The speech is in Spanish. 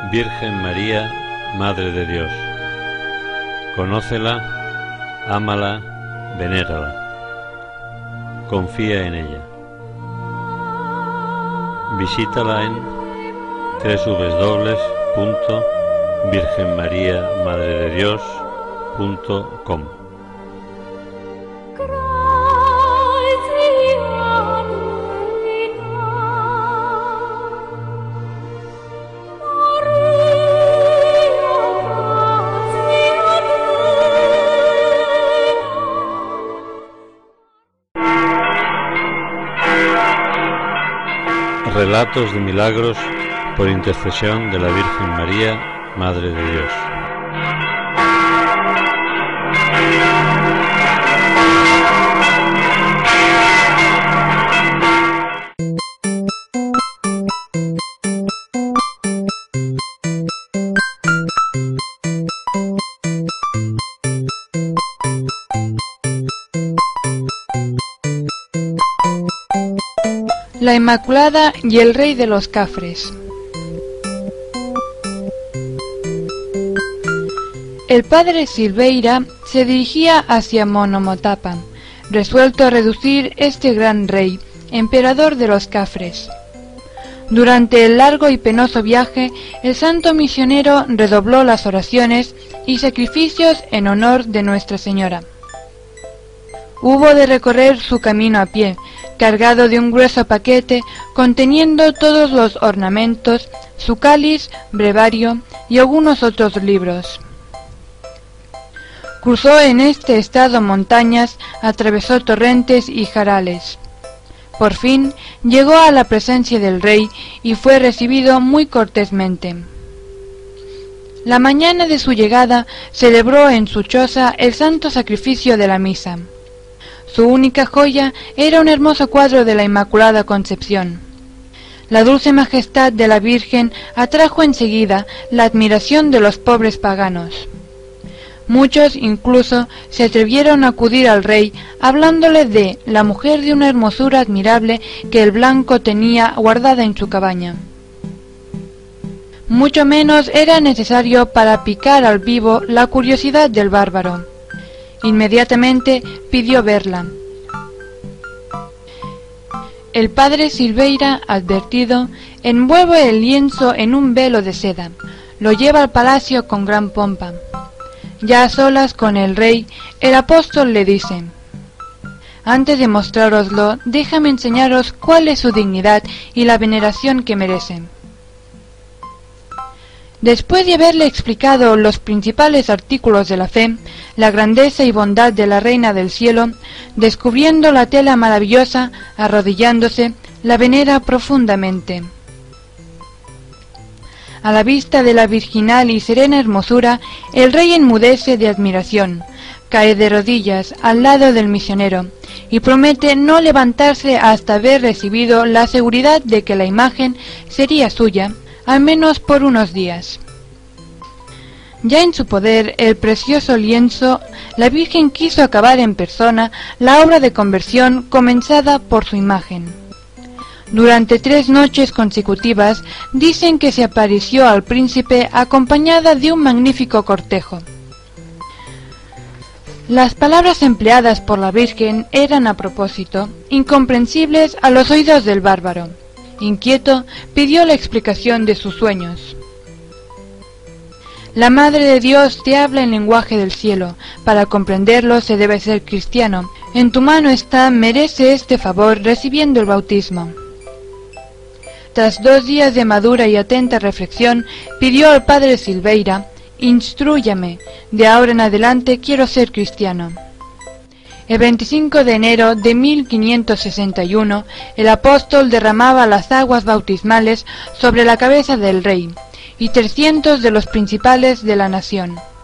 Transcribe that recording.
Virgen María, Madre de Dios. Conócela, ámala, venérala. Confía en ella. Visítala en www.virgenmariamadrededios.com. Relatos de milagros por intercesión de la Virgen María, Madre de Dios. La Inmaculada y el Rey de los Cafres. El padre Silveira se dirigía hacia Monomotapa, resuelto a reducir este gran rey, emperador de los Cafres. Durante el largo y penoso viaje, el santo misionero redobló las oraciones y sacrificios en honor de Nuestra Señora. Hubo de recorrer su camino a pie, cargado de un grueso paquete conteniendo todos los ornamentos, su cáliz, brevario y algunos otros libros. Cruzó en este estado montañas, atravesó torrentes y jarales. Por fin llegó a la presencia del rey y fue recibido muy cortésmente. La mañana de su llegada celebró en su choza el santo sacrificio de la misa. Su única joya era un hermoso cuadro de la Inmaculada Concepción. La dulce majestad de la Virgen atrajo enseguida la admiración de los pobres paganos. Muchos incluso se atrevieron a acudir al rey hablándole de la mujer de una hermosura admirable que el blanco tenía guardada en su cabaña. Mucho menos era necesario para picar al vivo la curiosidad del bárbaro. Inmediatamente pidió verla. El padre Silveira, advertido, envuelve el lienzo en un velo de seda, lo lleva al palacio con gran pompa. Ya a solas con el rey, el apóstol le dice: «Antes de mostrároslo, déjame enseñaros cuál es su dignidad y la veneración que merece». Después de haberle explicado los principales artículos de la fe, la grandeza y bondad de la Reina del Cielo, descubriendo la tela maravillosa, arrodillándose, la venera profundamente. A la vista de la virginal y serena hermosura, el rey enmudece de admiración, cae de rodillas al lado del misionero, y promete no levantarse hasta haber recibido la seguridad de que la imagen sería suya, al menos por unos días. Ya en su poder el precioso lienzo, la Virgen quiso acabar en persona la obra de conversión comenzada por su imagen. Durante 3 noches consecutivas dicen que se apareció al príncipe acompañada de un magnífico cortejo. Las palabras empleadas por la Virgen eran a propósito, incomprensibles a los oídos del bárbaro. Inquieto, pidió la explicación de sus sueños. La Madre de Dios te habla en lenguaje del cielo. Para comprenderlo se debe ser cristiano. En tu mano está, merece este favor recibiendo el bautismo. Tras 2 días de madura y atenta reflexión, pidió al padre Silveira: «Instrúyame, de ahora en adelante quiero ser cristiano». El 25 de enero de 1561, el apóstol derramaba las aguas bautismales sobre la cabeza del rey y 300 de los principales de la nación.